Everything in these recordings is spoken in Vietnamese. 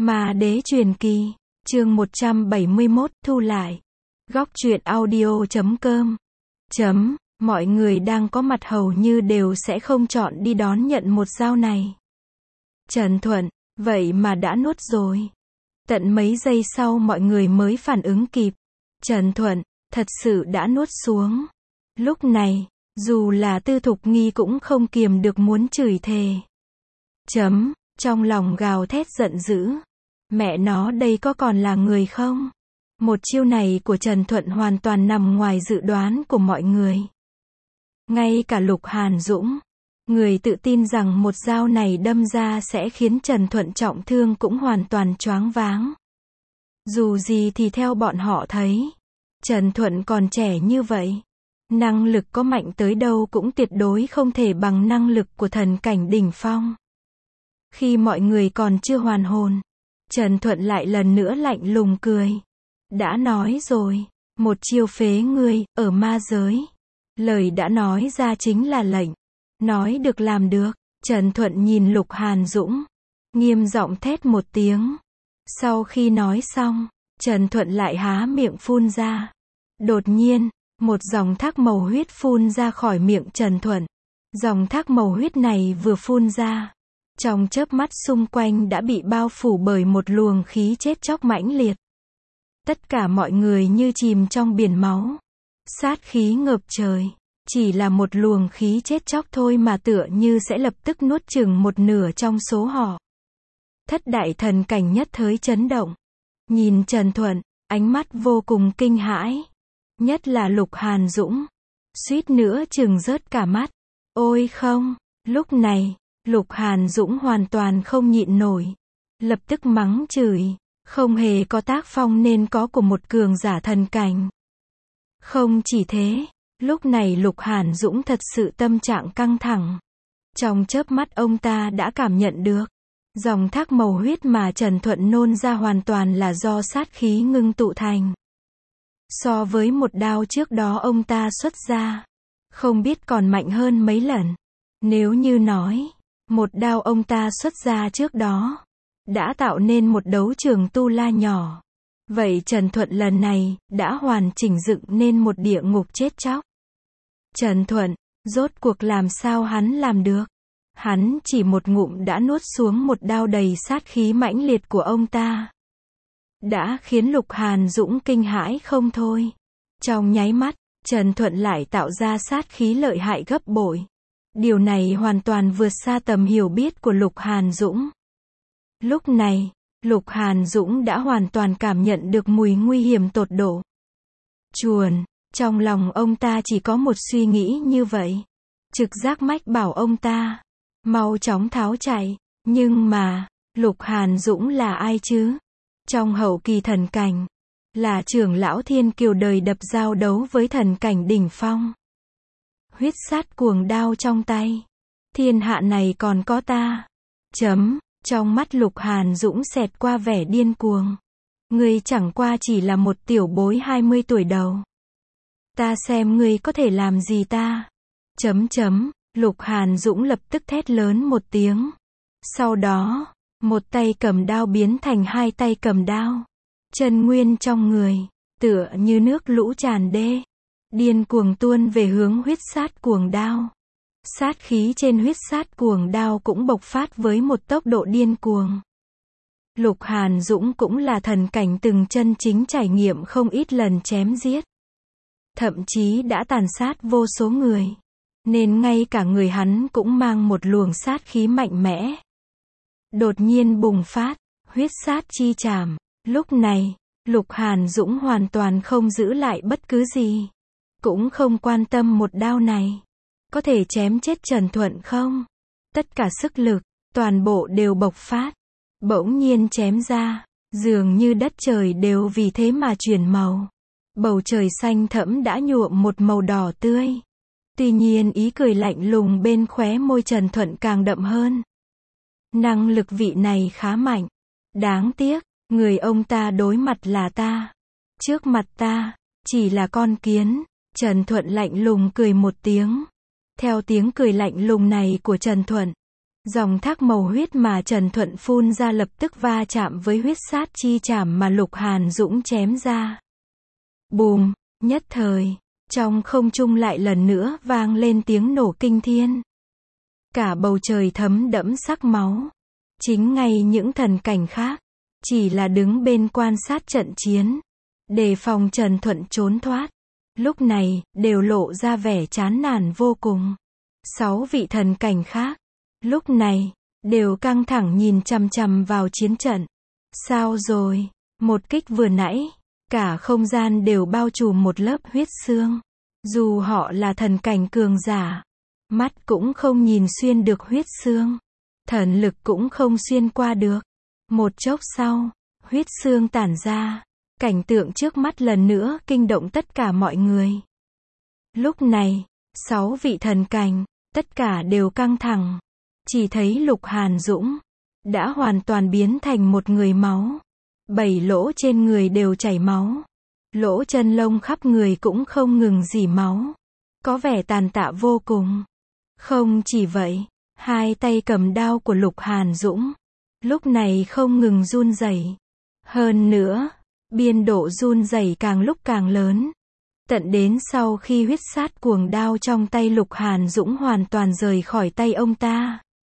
Ma Đế Truyền Kỳ, chương 171, thu lại. Góc truyện audio.com. Mọi người đang có mặt hầu như đều sẽ không chọn đi đón nhận một dao này. Trần Thuận, vậy mà đã nuốt rồi. Tận mấy giây sau mọi người mới phản ứng kịp. Trần Thuận, thật sự đã nuốt xuống. Lúc này, dù là Tư Thục Nghi cũng không kiềm được muốn chửi thề. Trong lòng gào thét giận dữ. Mẹ nó đây có còn là người không? Một chiêu này của Trần Thuận hoàn toàn nằm ngoài dự đoán của mọi người. Ngay cả Lục Hàn Dũng, người tự tin rằng một dao này đâm ra sẽ khiến Trần Thuận trọng thương cũng hoàn toàn choáng váng. Dù gì thì theo bọn họ thấy, Trần Thuận còn trẻ như vậy. Năng lực có mạnh tới đâu cũng tuyệt đối không thể bằng năng lực của thần cảnh đỉnh phong. Khi mọi người còn chưa hoàn hồn, Trần Thuận lại lần nữa lạnh lùng cười. Đã nói rồi, một chiêu phế ngươi, ở ma giới. Lời đã nói ra chính là lệnh. Nói được làm được. Trần Thuận nhìn Lục Hàn Dũng, nghiêm giọng thét một tiếng. Sau khi nói xong, Trần Thuận lại há miệng phun ra. Đột nhiên, một dòng thác màu huyết phun ra khỏi miệng Trần Thuận. Dòng thác màu huyết này vừa phun ra, trong chớp mắt xung quanh đã bị bao phủ bởi một luồng khí chết chóc mãnh liệt. Tất cả mọi người như chìm trong biển máu. Sát khí ngập trời. Chỉ là một luồng khí chết chóc thôi mà tựa như sẽ lập tức nuốt chửng một nửa trong số họ. Thất đại thần cảnh nhất thời chấn động. Nhìn Trần Thuận, ánh mắt vô cùng kinh hãi. Nhất là Lục Hàn Dũng. Suýt nữa chừng rớt cả mắt. Ôi không, lúc này, Lục Hàn Dũng hoàn toàn không nhịn nổi. Lập tức mắng chửi. Không hề có tác phong nên có của một cường giả thần cảnh. Không chỉ thế, lúc này Lục Hàn Dũng thật sự tâm trạng căng thẳng. Trong chớp mắt ông ta đã cảm nhận được, dòng thác màu huyết mà Trần Thuận nôn ra hoàn toàn là do sát khí ngưng tụ thành. So với một đao trước đó ông ta xuất ra, không biết còn mạnh hơn mấy lần. Nếu như nói, một đao ông ta xuất ra trước đó đã tạo nên một đấu trường tu la nhỏ. Vậy Trần Thuận lần này đã hoàn chỉnh dựng nên một địa ngục chết chóc. Trần Thuận, rốt cuộc làm sao hắn làm được? Hắn chỉ một ngụm đã nuốt xuống một đao đầy sát khí mãnh liệt của ông ta. Đã khiến Lục Hàn Dũng kinh hãi không thôi. Trong nháy mắt, Trần Thuận lại tạo ra sát khí lợi hại gấp bội. Điều này hoàn toàn vượt xa tầm hiểu biết của Lục Hàn Dũng. Lúc này, Lục Hàn Dũng đã hoàn toàn cảm nhận được mùi nguy hiểm tột độ. Chuồn, trong lòng ông ta chỉ có một suy nghĩ như vậy. Trực giác mách bảo ông ta mau chóng tháo chạy. Nhưng mà, Lục Hàn Dũng là ai chứ? Trong hậu kỳ thần cảnh, là trưởng lão thiên kiều đời đập giao đấu với thần cảnh đỉnh phong. Huyết sát cuồng đao trong tay. Thiên hạ này còn có ta. Trong mắt Lục Hàn Dũng xẹt qua vẻ điên cuồng. Ngươi chẳng qua chỉ là một tiểu bối 20 tuổi đầu. Ta xem ngươi có thể làm gì ta. Lục Hàn Dũng lập tức thét lớn một tiếng. Sau đó, một tay cầm đao biến thành hai tay cầm đao. Chân nguyên trong người, tựa như nước lũ tràn đê. Điên cuồng tuôn về hướng huyết sát cuồng đao. Sát khí trên huyết sát cuồng đao cũng bộc phát với một tốc độ điên cuồng. Lục Hàn Dũng cũng là thần cảnh từng chân chính trải nghiệm không ít lần chém giết. Thậm chí đã tàn sát vô số người. Nên ngay cả người hắn cũng mang một luồng sát khí mạnh mẽ. Đột nhiên bùng phát, huyết sát chi trảm. Lúc này, Lục Hàn Dũng hoàn toàn không giữ lại bất cứ gì. Cũng không quan tâm một đao này có thể chém chết Trần Thuận không? Tất cả sức lực, toàn bộ đều bộc phát. Bỗng nhiên chém ra, dường như đất trời đều vì thế mà chuyển màu. Bầu trời xanh thẫm đã nhuộm một màu đỏ tươi. Tuy nhiên ý cười lạnh lùng bên khóe môi Trần Thuận càng đậm hơn. Năng lực vị này khá mạnh. Đáng tiếc, người ông ta đối mặt là ta. Trước mặt ta, chỉ là con kiến. Trần Thuận lạnh lùng cười một tiếng. Theo tiếng cười lạnh lùng này của Trần Thuận, Dòng thác màu huyết mà Trần Thuận phun ra lập tức va chạm với huyết sát chi trảm mà Lục Hàn Dũng chém ra. Bùm, nhất thời, trong không trung lại lần nữa vang lên tiếng nổ kinh thiên. Cả bầu trời thấm đẫm sắc máu. Chính ngay những thần cảnh khác, chỉ là đứng bên quan sát trận chiến, đề phòng Trần Thuận trốn thoát. Lúc này, đều lộ ra vẻ chán nản vô cùng. 6 vị thần cảnh khác, lúc này, đều căng thẳng nhìn chằm chằm vào chiến trận. Sao rồi? Một kích vừa nãy, cả không gian đều bao trùm một lớp huyết xương. Dù họ là thần cảnh cường giả, mắt cũng không nhìn xuyên được huyết xương. Thần lực cũng không xuyên qua được. Một chốc sau, huyết xương tản ra. Cảnh tượng trước mắt lần nữa kinh động tất cả mọi người. Lúc này, 6 vị thần cảnh, tất cả đều căng thẳng. Chỉ thấy Lục Hàn Dũng đã hoàn toàn biến thành một người máu. 7 lỗ trên người đều chảy máu. Lỗ chân lông khắp người cũng không ngừng rỉ máu. Có vẻ tàn tạ vô cùng. Không chỉ vậy, 2 tay cầm đao của Lục Hàn Dũng lúc này không ngừng run rẩy. Hơn nữa, biên độ run rẩy càng lúc càng lớn. Tận đến sau khi huyết sát cuồng đao trong tay Lục Hàn Dũng hoàn toàn rời khỏi tay ông ta.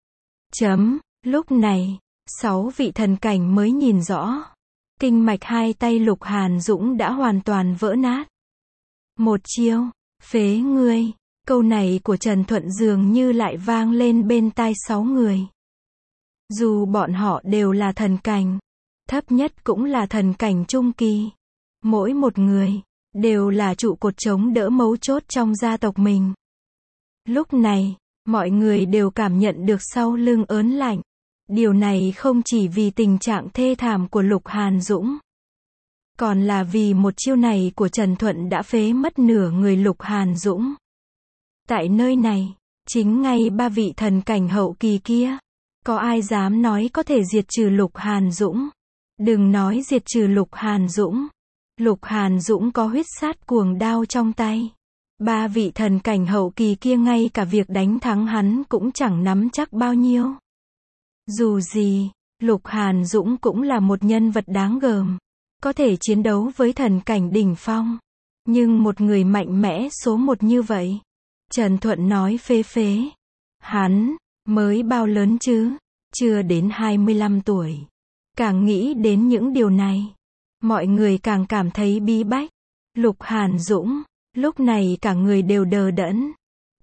Lúc này, 6 vị thần cảnh mới nhìn rõ. Kinh mạch 2 tay Lục Hàn Dũng đã hoàn toàn vỡ nát. Một chiêu, phế ngươi. Câu này của Trần Thuận dường như lại vang lên bên tai 6 người. Dù bọn họ đều là thần cảnh, thấp nhất cũng là thần cảnh trung kỳ. Mỗi một người, đều là trụ cột chống đỡ mấu chốt trong gia tộc mình. Lúc này, mọi người đều cảm nhận được sau lưng ớn lạnh. Điều này không chỉ vì tình trạng thê thảm của Lục Hàn Dũng, còn là vì một chiêu này của Trần Thuận đã phế mất nửa người Lục Hàn Dũng. Tại nơi này, chính ngay 3 vị thần cảnh hậu kỳ kia, có ai dám nói có thể diệt trừ Lục Hàn Dũng? Đừng nói diệt trừ Lục Hàn Dũng. Lục Hàn Dũng có huyết sát cuồng đao trong tay. 3 vị thần cảnh hậu kỳ kia ngay cả việc đánh thắng hắn cũng chẳng nắm chắc bao nhiêu. Dù gì, Lục Hàn Dũng cũng là một nhân vật đáng gờm, có thể chiến đấu với thần cảnh đỉnh phong. Nhưng một người mạnh mẽ số 1 như vậy, Trần Thuận nói phế. Hắn, mới bao lớn chứ? Chưa đến 25 tuổi. Càng nghĩ đến những điều này, mọi người càng cảm thấy bí bách. Lục Hàn Dũng, lúc này cả người đều đờ đẫn.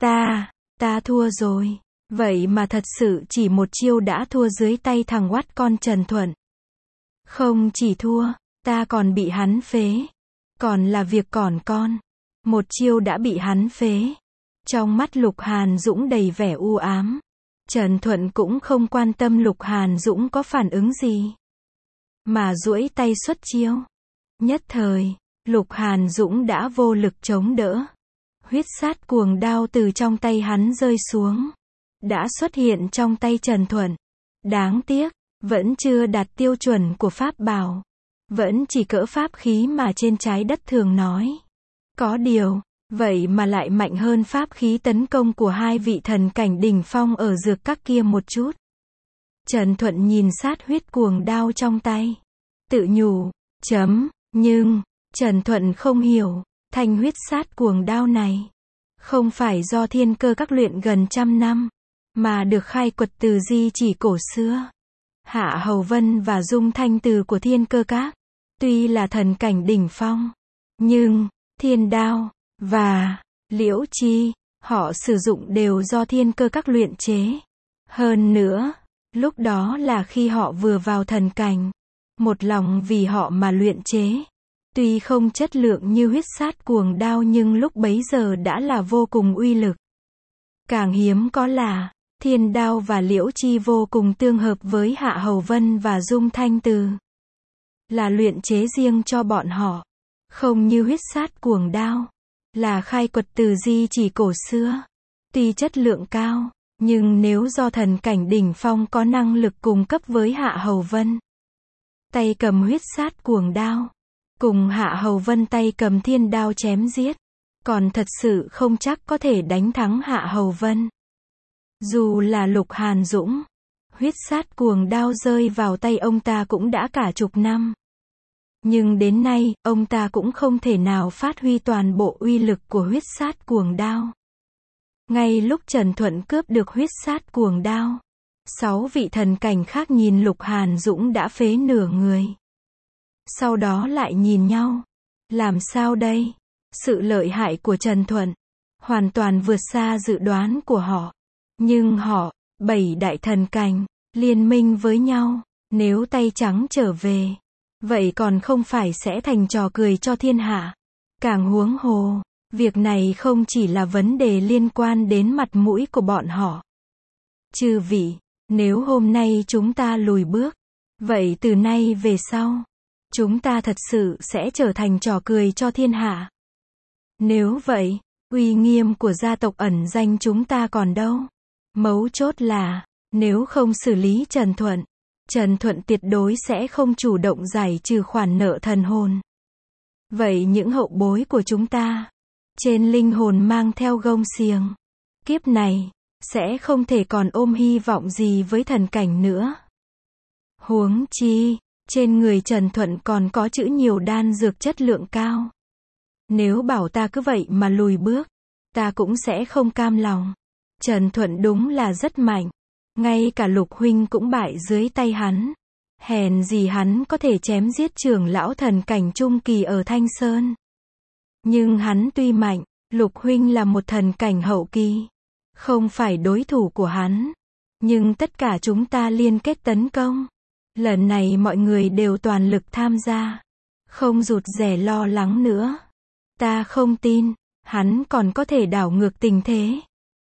Ta thua rồi. Vậy mà thật sự chỉ một chiêu đã thua dưới tay thằng oắt con Trần Thuận. Không chỉ thua, ta còn bị hắn phế. Còn là việc còn con. Một chiêu đã bị hắn phế. Trong mắt Lục Hàn Dũng đầy vẻ u ám. Trần Thuận cũng không quan tâm Lục Hàn Dũng có phản ứng gì, mà duỗi tay xuất chiêu. Nhất thời, Lục Hàn Dũng đã vô lực chống đỡ. Huyết sát cuồng đao từ trong tay hắn rơi xuống, đã xuất hiện trong tay Trần Thuận. Đáng tiếc, vẫn chưa đạt tiêu chuẩn của pháp bảo. Vẫn chỉ cỡ pháp khí mà trên trái đất thường nói. Có điều, vậy mà lại mạnh hơn pháp khí tấn công của 2 vị thần cảnh đỉnh phong ở dược các kia một chút. Trần Thuận nhìn sát huyết cuồng đao trong tay, tự nhủ, nhưng, Trần Thuận không hiểu, thanh huyết sát cuồng đao này, không phải do Thiên Cơ Các luyện gần 100 năm, mà được khai quật từ di chỉ cổ xưa. Hạ Hầu Vân và Dung Thanh Từ của Thiên Cơ Các, tuy là thần cảnh đỉnh phong, nhưng, Thiên Đao và Liễu Chi, họ sử dụng đều do Thiên Cơ Các luyện chế. Hơn nữa, lúc đó là khi họ vừa vào thần cảnh, một lòng vì họ mà luyện chế. Tuy không chất lượng như huyết sát cuồng đao nhưng lúc bấy giờ đã là vô cùng uy lực. Càng hiếm có là, Thiên Đao và Liễu Chi vô cùng tương hợp với Hạ Hầu Vân và Dung Thanh Từ. Là luyện chế riêng cho bọn họ. Không như huyết sát cuồng đao, là khai quật từ di chỉ cổ xưa. Tuy chất lượng cao, nhưng nếu do thần cảnh đỉnh phong có năng lực cùng cấp với Hạ Hầu Vân, tay cầm huyết sát cuồng đao, cùng Hạ Hầu Vân tay cầm thiên đao chém giết, còn thật sự không chắc có thể đánh thắng Hạ Hầu Vân. Dù là Lục Hàn Dũng, huyết sát cuồng đao rơi vào tay ông ta cũng đã cả chục năm. Nhưng đến nay, ông ta cũng không thể nào phát huy toàn bộ uy lực của huyết sát cuồng đao. Ngay lúc Trần Thuận cướp được huyết sát cuồng đao, 6 vị thần cảnh khác nhìn Lục Hàn Dũng đã phế nửa người. Sau đó lại nhìn nhau. Làm sao đây? Sự lợi hại của Trần Thuận hoàn toàn vượt xa dự đoán của họ. Nhưng họ, 7 đại thần cảnh, liên minh với nhau, nếu tay trắng trở về, vậy còn không phải sẽ thành trò cười cho thiên hạ. Càng huống hồ, việc này không chỉ là vấn đề liên quan đến mặt mũi của bọn họ. Chư vị, nếu hôm nay chúng ta lùi bước, vậy từ nay về sau, chúng ta thật sự sẽ trở thành trò cười cho thiên hạ. Nếu vậy, uy nghiêm của gia tộc ẩn danh chúng ta còn đâu? Mấu chốt là, nếu không xử lý Trần Thuận tuyệt đối sẽ không chủ động giải trừ khoản nợ thần hồn. Vậy những hậu bối của chúng ta, trên linh hồn mang theo gông xiềng, kiếp này, sẽ không thể còn ôm hy vọng gì với thần cảnh nữa. Huống chi, trên người Trần Thuận còn có trữ nhiều đan dược chất lượng cao. Nếu bảo ta cứ vậy mà lùi bước, ta cũng sẽ không cam lòng. Trần Thuận đúng là rất mạnh. Ngay cả Lục huynh cũng bại dưới tay hắn. Hèn gì hắn có thể chém giết trưởng lão thần cảnh trung kỳ ở Thanh Sơn. Nhưng hắn tuy mạnh, Lục huynh là một thần cảnh hậu kỳ, không phải đối thủ của hắn. Nhưng tất cả chúng ta liên kết tấn công. Lần này mọi người đều toàn lực tham gia, không rụt rè lo lắng nữa. Ta không tin, hắn còn có thể đảo ngược tình thế.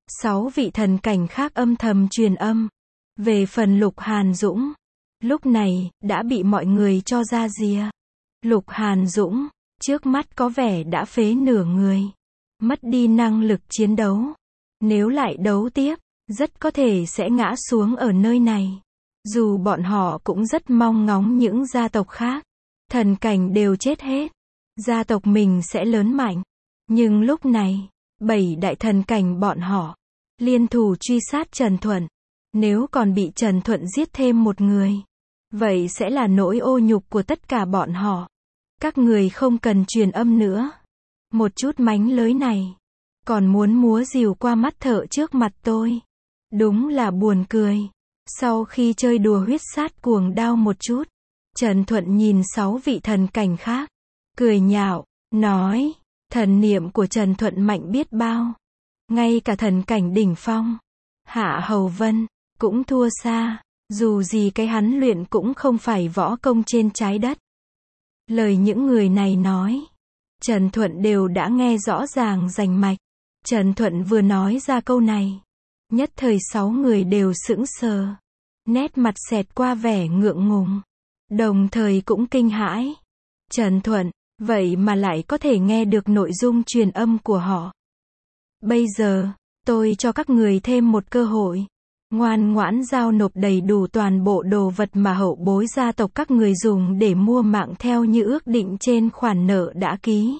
6 vị thần cảnh khác âm thầm truyền âm. Về phần Lục Hàn Dũng, lúc này, đã bị mọi người cho ra rìa. Lục Hàn Dũng, trước mắt có vẻ đã phế nửa người, mất đi năng lực chiến đấu. Nếu lại đấu tiếp, rất có thể sẽ ngã xuống ở nơi này. Dù bọn họ cũng rất mong ngóng những gia tộc khác, thần cảnh đều chết hết, gia tộc mình sẽ lớn mạnh. Nhưng lúc này, 7 đại thần cảnh bọn họ liên thủ truy sát Trần Thuận. Nếu còn bị Trần Thuận giết thêm một người, vậy sẽ là nỗi ô nhục của tất cả bọn họ. Các người không cần truyền âm nữa. Một chút mánh lới này, còn muốn múa rìu qua mắt thợ trước mặt tôi. Đúng là buồn cười. Sau khi chơi đùa huyết sát cuồng đao một chút, Trần Thuận nhìn 6 vị thần cảnh khác, cười nhạo, nói, thần niệm của Trần Thuận mạnh biết bao. Ngay cả thần cảnh đỉnh phong, Hạ Hầu Vân, cũng thua xa. Dù gì cái hắn luyện cũng không phải võ công trên trái đất. Lời những người này nói, Trần Thuận đều đã nghe rõ ràng rành mạch. Trần Thuận vừa nói ra câu này, nhất thời 6 người đều sững sờ. Nét mặt xẹt qua vẻ ngượng ngùng, đồng thời cũng kinh hãi. Trần Thuận, vậy mà lại có thể nghe được nội dung truyền âm của họ. Bây giờ, tôi cho các người thêm một cơ hội. Ngoan ngoãn giao nộp đầy đủ toàn bộ đồ vật mà hậu bối gia tộc các người dùng để mua mạng theo như ước định trên khoản nợ đã ký.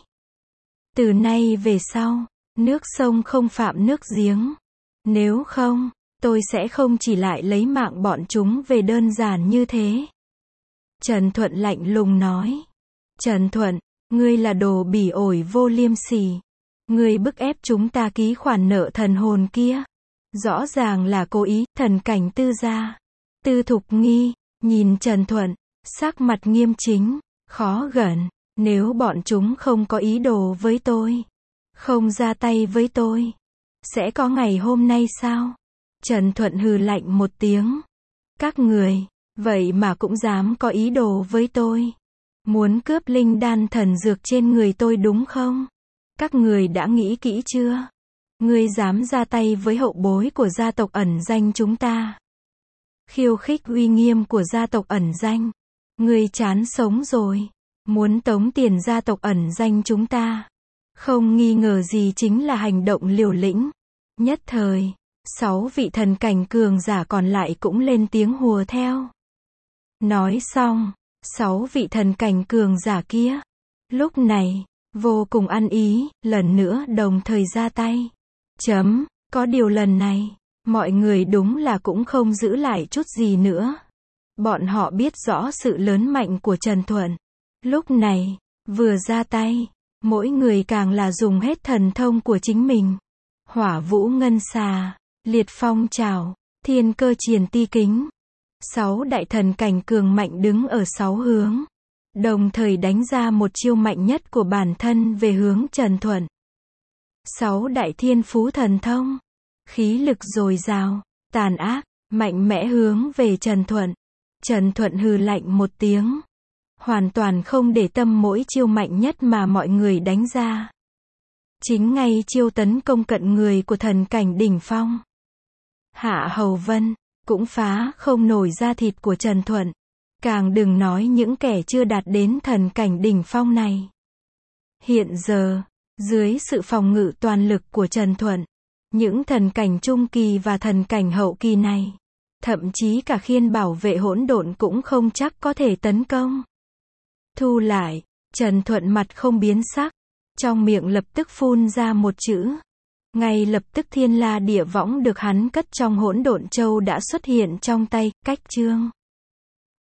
Từ nay về sau, nước sông không phạm nước giếng. Nếu không, tôi sẽ không chỉ lại lấy mạng bọn chúng về đơn giản như thế. Trần Thuận lạnh lùng nói. Trần Thuận, ngươi là đồ bỉ ổi vô liêm sỉ. Ngươi bức ép chúng ta ký khoản nợ thần hồn kia. Rõ ràng là cố ý. Thần cảnh Tư gia, Tư Thục Nghi, nhìn Trần Thuận, sắc mặt nghiêm chính, khó gần. Nếu bọn chúng không có ý đồ với tôi, không ra tay với tôi, sẽ có ngày hôm nay sao? Trần Thuận hừ lạnh một tiếng. Các người, vậy mà cũng dám có ý đồ với tôi. Muốn cướp linh đan thần dược trên người tôi đúng không? Các người đã nghĩ kỹ chưa? Ngươi dám ra tay với hậu bối của gia tộc ẩn danh chúng ta. Khiêu khích uy nghiêm của gia tộc ẩn danh. Ngươi chán sống rồi. Muốn tống tiền gia tộc ẩn danh chúng ta. Không nghi ngờ gì chính là hành động liều lĩnh. Nhất thời, 6 vị thần cảnh cường giả còn lại cũng lên tiếng hùa theo. Nói xong, 6 vị thần cảnh cường giả kia, lúc này, vô cùng ăn ý, lần nữa đồng thời ra tay. Có điều lần này, Mọi người đúng là cũng không giữ lại chút gì nữa. Bọn họ biết rõ sự lớn mạnh của Trần Thuận. Lúc này, vừa ra tay, mỗi người càng là dùng hết thần thông của chính mình. Hỏa vũ ngân xà, liệt phong trảo, thiên cơ triền ti kính. 6 đại thần cảnh cường mạnh đứng ở 6 hướng. Đồng thời đánh ra một chiêu mạnh nhất của bản thân về hướng Trần Thuận. 6 đại thiên phú thần thông. Khí lực dồi dào, tàn ác, mạnh mẽ hướng về Trần Thuận. Trần Thuận hừ lạnh một tiếng. Hoàn toàn không để tâm mỗi chiêu mạnh nhất mà mọi người đánh ra. Chính ngay chiêu tấn công cận người của thần cảnh đỉnh phong. Hạ Hầu Vân, cũng phá không nổi da thịt của Trần Thuận. Càng đừng nói những kẻ chưa đạt đến thần cảnh đỉnh phong này. Hiện giờ, dưới sự phòng ngự toàn lực của Trần Thuận, những thần cảnh trung kỳ và thần cảnh hậu kỳ này, thậm chí cả khiên bảo vệ hỗn độn cũng không chắc có thể tấn công. Thu lại, Trần Thuận mặt không biến sắc, trong miệng lập tức phun ra một chữ. Ngay lập tức thiên la địa võng được hắn cất trong hỗn độn châu đã xuất hiện trong tay, cách chương.